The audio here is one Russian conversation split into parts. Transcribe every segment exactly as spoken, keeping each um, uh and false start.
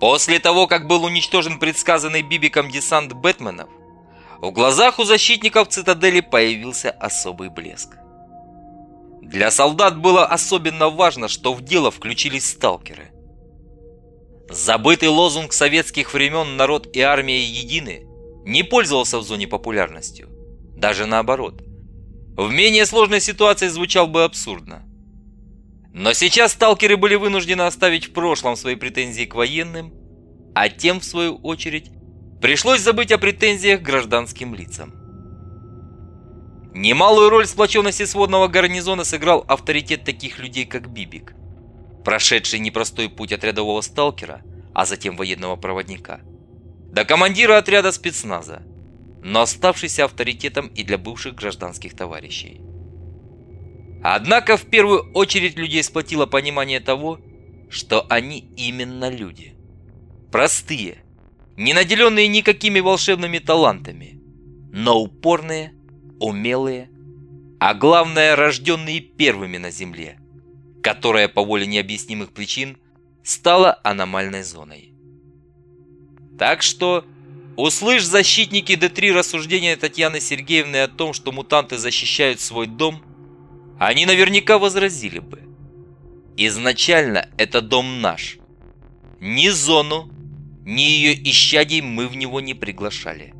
После того, как был уничтожен предсказанный Бибиком десант Бэтменов, в глазах у защитников цитадели появился особый блеск. Для солдат было особенно важно, что в дело включились сталкеры. Забытый лозунг советских времен «Народ и армия едины» не пользовался в зоне популярностью. Даже наоборот. В менее сложной ситуации звучал бы абсурдно. Но сейчас сталкеры были вынуждены оставить в прошлом свои претензии к военным, а тем, в свою очередь, пришлось забыть о претензиях к гражданским лицам. Немалую роль в сплоченности сводного гарнизона сыграл авторитет таких людей, как Бибик, прошедший непростой путь от рядового сталкера, а затем военного проводника, до командира отряда спецназа, но оставшийся авторитетом и для бывших гражданских товарищей. Однако в первую очередь людей сплотило понимание того, что они именно люди. Простые, не наделенные никакими волшебными талантами, но упорные, умелые, а главное, рожденные первыми на Земле, которая по воле необъяснимых причин стала аномальной зоной. Так что, услышь, защитники Д три, рассуждения Татьяны Сергеевны о том, что мутанты защищают свой дом, они наверняка возразили бы: изначально это дом наш. Ни зону, ни ее исчадий мы в него не приглашали.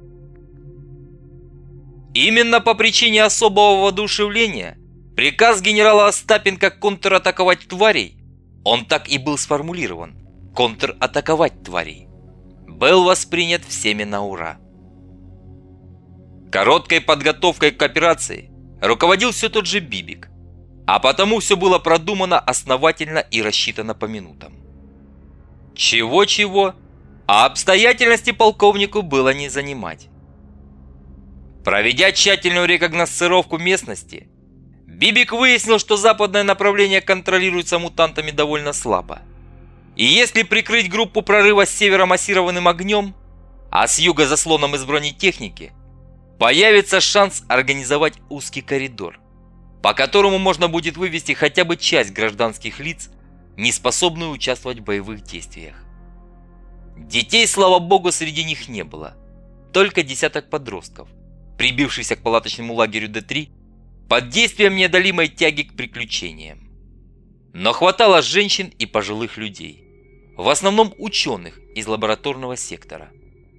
Именно по причине особого воодушевления приказ генерала Остапенко контратаковать тварей, он так и был сформулирован – контратаковать тварей, был воспринят всеми на ура. Короткой подготовкой к операции руководил все тот же Бибик, а потому все было продумано основательно и рассчитано по минутам. Чего-чего, а обстоятельности полковнику было не занимать. Проведя тщательную рекогносцировку местности, Бибик выяснил, что западное направление контролируется мутантами довольно слабо. И если прикрыть группу прорыва с севера массированным огнем, а с юга заслоном из бронетехники, появится шанс организовать узкий коридор, по которому можно будет вывести хотя бы часть гражданских лиц, не способную участвовать в боевых действиях. Детей, слава богу, среди них не было, только десяток подростков, прибившихся к палаточному лагерю Д три под действием неодолимой тяги к приключениям. Но хватало женщин и пожилых людей, в основном ученых из лабораторного сектора.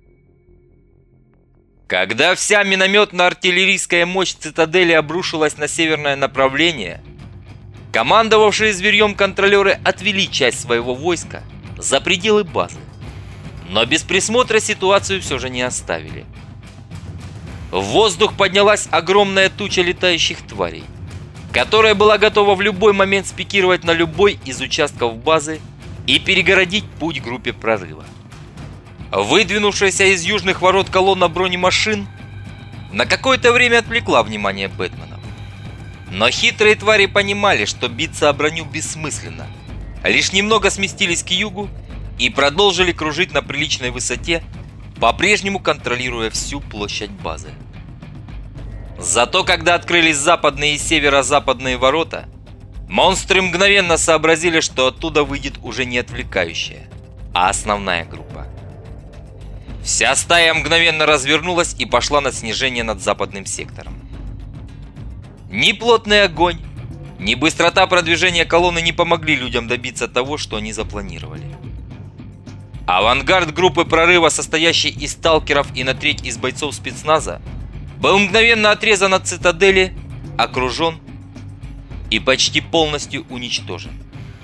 Когда вся минометно-артиллерийская мощь цитадели обрушилась на северное направление, командовавшие зверьем контролеры отвели часть своего войска за пределы базы, но без присмотра ситуацию все же не оставили. В воздух поднялась огромная туча летающих тварей, которая была готова в любой момент спикировать на любой из участков базы и перегородить путь группе прорыва. Выдвинувшаяся из южных ворот колонна бронемашин на какое-то время отвлекла внимание Бэтменов. Но хитрые твари понимали, что биться о броню бессмысленно, лишь немного сместились к югу и продолжили кружить на приличной высоте, по-прежнему контролируя всю площадь базы. Зато когда открылись западные и северо-западные ворота, монстры мгновенно сообразили, что оттуда выйдет уже не отвлекающая, а основная группа. Вся стая мгновенно развернулась и пошла на снижение над западным сектором. Ни плотный огонь, ни быстрота продвижения колонны не помогли людям добиться того, что они запланировали. Авангард группы прорыва, состоящий из сталкеров и на треть из бойцов спецназа, был мгновенно отрезан от цитадели, окружен и почти полностью уничтожен.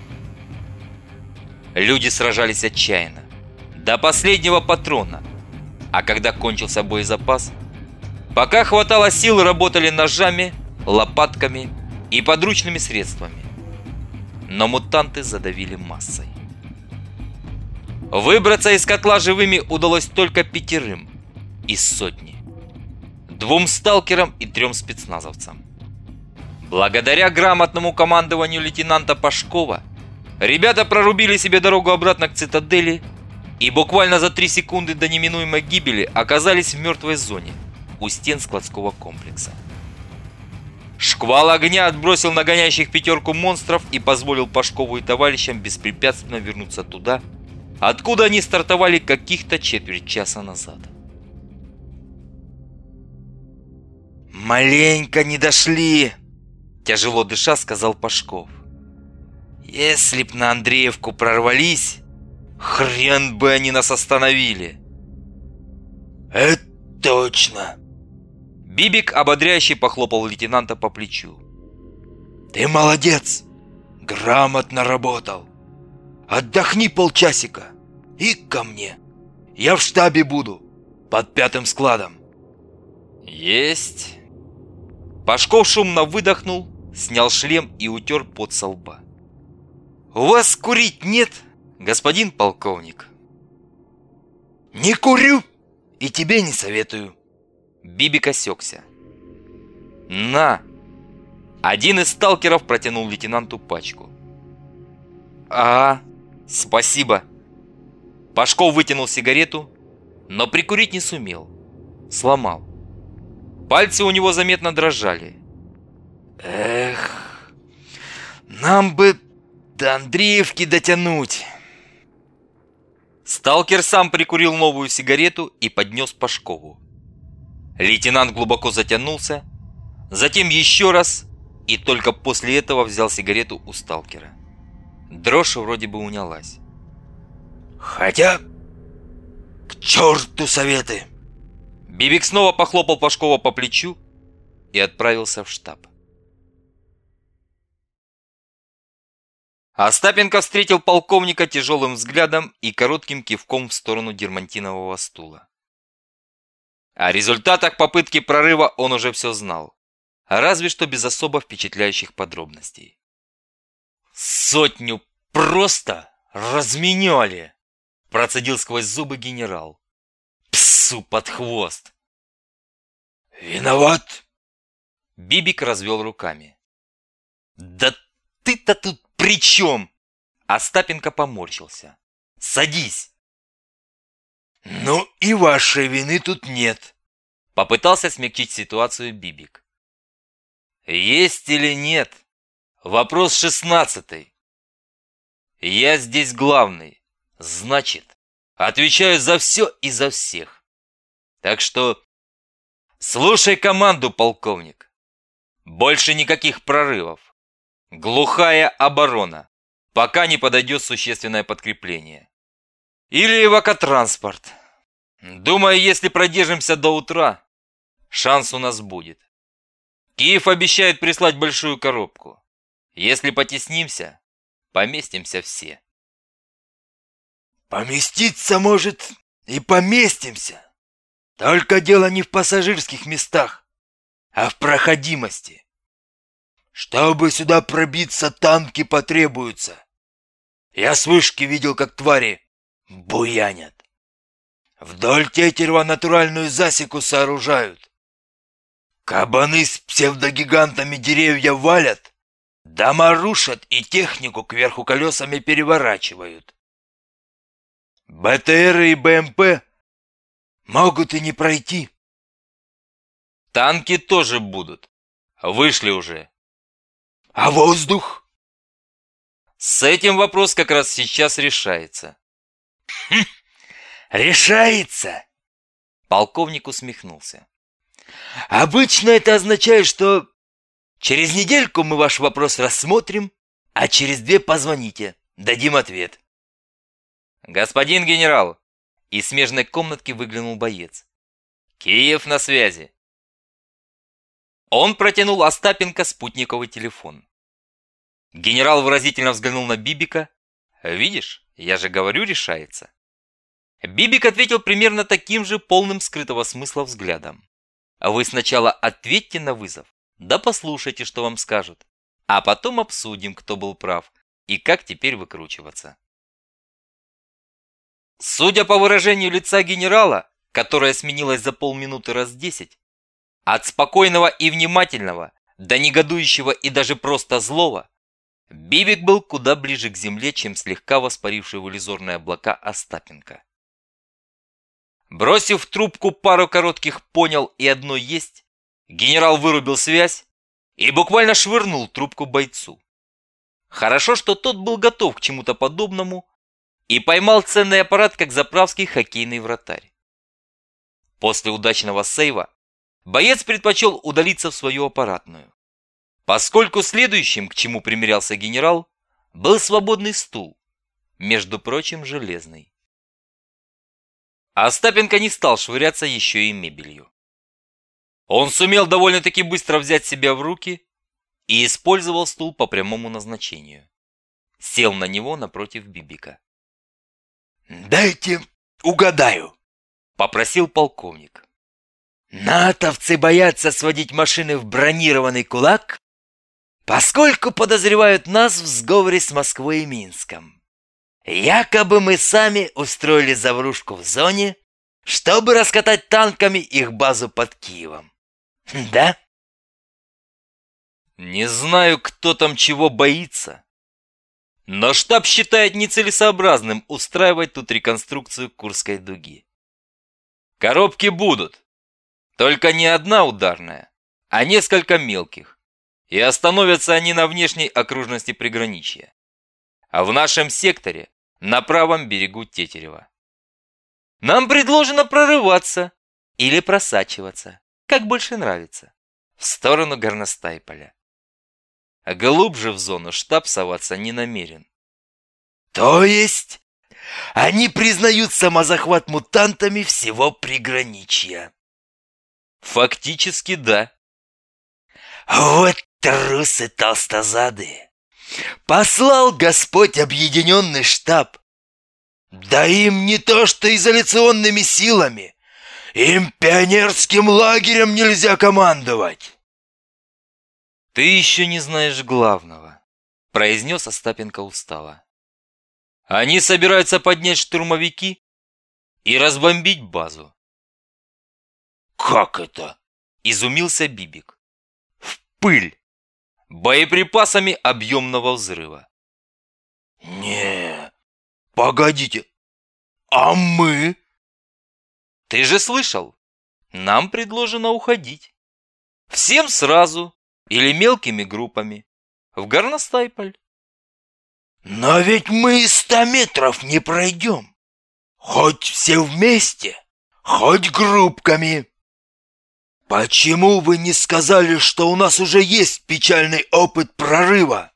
Люди сражались отчаянно, до последнего патрона, а когда кончился боезапас, пока хватало сил, работали ножами, лопатками и подручными средствами. Но мутанты задавили массой. Выбраться из котла живыми удалось только пятерым из сотни. Двум сталкерам и трем спецназовцам. Благодаря грамотному командованию лейтенанта Пашкова, ребята прорубили себе дорогу обратно к цитадели и буквально за три секунды до неминуемой гибели оказались в мертвой зоне у стен складского комплекса. Шквал огня отбросил нагоняющих пятерку монстров и позволил Пашкову и товарищам беспрепятственно вернуться туда, откуда они стартовали каких-то четверть часа назад. «Маленько не дошли!» – тяжело дыша сказал Пашков. «Если б на Андреевку прорвались, хрен бы они нас остановили!» «Это точно!» Бибик ободряюще похлопал лейтенанта по плечу. «Ты молодец! Грамотно работал! Отдохни полчасика и ко мне! Я в штабе буду, под пятым складом!» «Есть!» Пашков шумно выдохнул, снял шлем и утер пот со лба. «У вас курить нет, господин полковник?» «Не курю и тебе не советую!» Бибик осекся. «На!» Один из сталкеров протянул лейтенанту пачку. «А, спасибо!» Пашков вытянул сигарету, но прикурить не сумел. Сломал. Пальцы у него заметно дрожали. «Эх, нам бы до Андреевки дотянуть!» Сталкер сам прикурил новую сигарету и поднес Пашкову. Лейтенант глубоко затянулся, затем еще раз, и только после этого взял сигарету у сталкера. Дрожь вроде бы унялась. «Хотя, к черту советы!» Бибик снова похлопал Пашкова по плечу и отправился в штаб. Остапенко встретил полковника тяжелым взглядом и коротким кивком в сторону дермантинового стула. О результатах попытки прорыва он уже все знал, разве что без особо впечатляющих подробностей. «Сотню просто разменяли!» – процедил сквозь зубы генерал. «Псу под хвост!» «Виноват!» Бибик развел руками. «Да ты-то тут при чем?» Остапенко поморщился. «Садись!» «Ну и вашей вины тут нет!» Попытался смягчить ситуацию Бибик. «Есть или нет? Вопрос шестнадцатый. Я здесь главный, значит, отвечаю за все и за всех. Так что слушай команду, полковник. Больше никаких прорывов. Глухая оборона, пока не подойдет существенное подкрепление. Или эвакотранспорт. Думаю, если продержимся до утра, шанс у нас будет. Киев обещает прислать большую коробку. Если потеснимся, поместимся все». «Поместиться, может, и поместимся. Только дело не в пассажирских местах, а в проходимости. Чтобы сюда пробиться, танки потребуются. Я с вышки видел, как твари буянят. Вдоль Тетерева натуральную засеку сооружают. Кабаны с псевдогигантами деревья валят, дома рушат и технику кверху колесами переворачивают. БТРы и БМП могут и не пройти». Танки тоже будут. Вышли уже. «А воздух?» С этим вопрос как раз сейчас решается. Хм, решается? Полковник усмехнулся. «Обычно это означает, что через недельку мы ваш вопрос рассмотрим, а через две позвоните, дадим ответ». «Господин генерал!» Из смежной комнатки выглянул боец. «Киев на связи!» Он протянул Остапенко спутниковый телефон. Генерал выразительно взглянул на Бибика. «Видишь, я же говорю, решается!» Бибик ответил примерно таким же, полным скрытого смысла взглядом. «Вы сначала ответьте на вызов, да послушайте, что вам скажут, а потом обсудим, кто был прав и как теперь выкручиваться». Судя по выражению лица генерала, которое сменилось за полминуты раз десять, от спокойного и внимательного до негодующего и даже просто злого, Бибик был куда ближе к земле, чем слегка воспаривший в иллюзорные облака Остапенко. Бросив в трубку пару коротких «понял» и одно «есть», генерал вырубил связь и буквально швырнул трубку бойцу. Хорошо, что тот был готов к чему-то подобному и поймал ценный аппарат, как заправский хоккейный вратарь. После удачного сейва боец предпочел удалиться в свою аппаратную, поскольку следующим, к чему примерялся генерал, был свободный стул, между прочим, железный. Остапенко не стал швыряться еще и мебелью. Он сумел довольно-таки быстро взять себя в руки и использовал стул по прямому назначению. Сел на него напротив Бибика. «Дайте угадаю», — попросил полковник. «Натовцы боятся сводить машины в бронированный кулак, поскольку подозревают нас в сговоре с Москвой и Минском. Якобы мы сами устроили заварушку в зоне, чтобы раскатать танками их базу под Киевом. Да?» Не знаю, кто там чего боится, но штаб считает нецелесообразным устраивать тут реконструкцию Курской дуги. Коробки будут, только не одна ударная, а несколько мелких, и остановятся они на внешней окружности приграничья, а в нашем секторе на правом берегу Тетерева. Нам предложено прорываться или просачиваться, как больше нравится, в сторону Горностайполя. А глубже в зону штаб соваться не намерен. То есть они признают самозахват мутантами всего приграничья? Фактически да. Вот трусы толстозадые. Послал Господь объединенный штаб. Да им не то что изоляционными силами, им пионерским лагерем нельзя командовать. Ты еще не знаешь главного, произнес Остапенко устало. Они собираются поднять штурмовики и разбомбить базу. Как это? Изумился Бибик. В пыль, боеприпасами объемного взрыва. Не, погодите, а мы? Ты же слышал, нам предложено уходить. Всем сразу или мелкими группами в Горностайполь. Но ведь мы и ста метров не пройдем. Хоть все вместе, хоть группками. Почему вы не сказали, что у нас уже есть печальный опыт прорыва?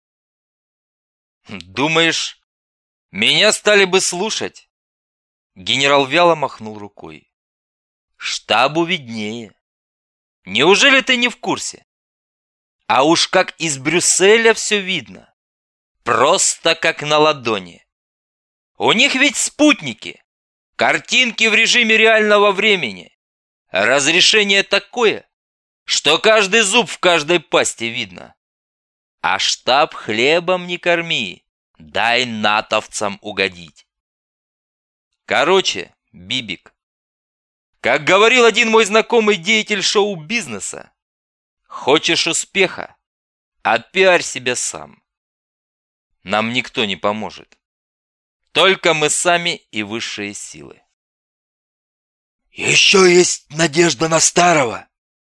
Думаешь, меня стали бы слушать? Генерал вяло махнул рукой. Штабу виднее. Неужели ты не в курсе? А уж как из Брюсселя все видно. Просто как на ладони. У них ведь спутники. Картинки в режиме реального времени. Разрешение такое, что каждый зуб в каждой пасти видно. А штаб хлебом не корми. Дай натовцам угодить. Короче, Бибик, как говорил один мой знакомый деятель шоу-бизнеса, хочешь успеха, отпиарь себя сам. Нам никто не поможет. Только мы сами и высшие силы. Еще есть надежда на старого.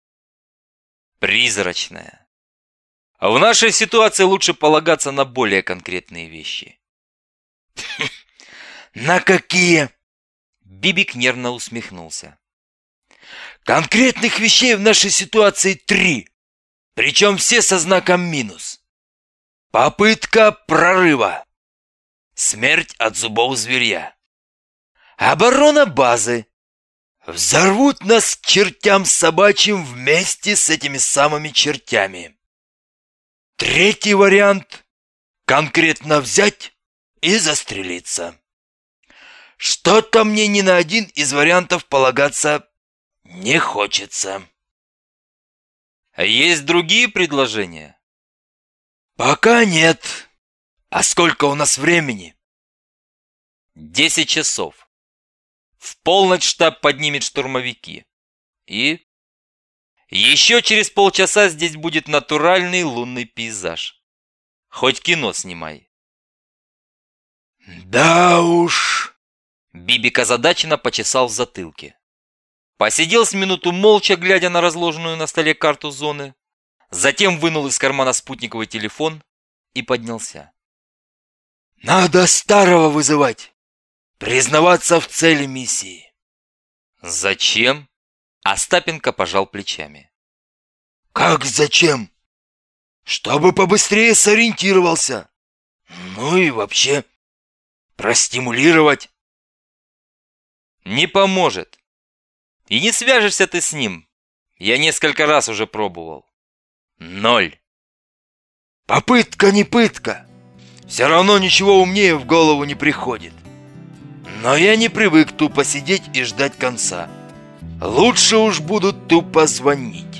Призрачная. А в нашей ситуации лучше полагаться на более конкретные вещи. На какие? Бибик нервно усмехнулся. Конкретных вещей в нашей ситуации три. Причем все со знаком минус. Попытка прорыва. Смерть от зубов зверя. Оборона базы. Взорвут нас к чертям собачьим вместе с этими самыми чертями. Третий вариант. Конкретно взять и застрелиться. Что-то мне ни на один из вариантов полагаться не хочется. Есть другие предложения? Пока нет. А сколько у нас времени? Десять часов. В полночь штаб поднимет штурмовики. И еще через полчаса здесь будет натуральный лунный пейзаж. Хоть кино снимай. Да уж. Бибик озадаченно почесал в затылке. Посидел с минуту молча, глядя на разложенную на столе карту зоны. Затем вынул из кармана спутниковый телефон и поднялся. Надо старого вызывать. Признаваться в цели миссии. Зачем? Остапенко пожал плечами. Как зачем? Чтобы побыстрее сориентировался. Ну и вообще, простимулировать. Не поможет. И не свяжешься ты с ним. Я несколько раз уже пробовал. Ноль. Попытка не пытка. Все равно ничего умнее в голову не приходит. Но я не привык тупо сидеть и ждать конца. Лучше уж буду тупо звонить.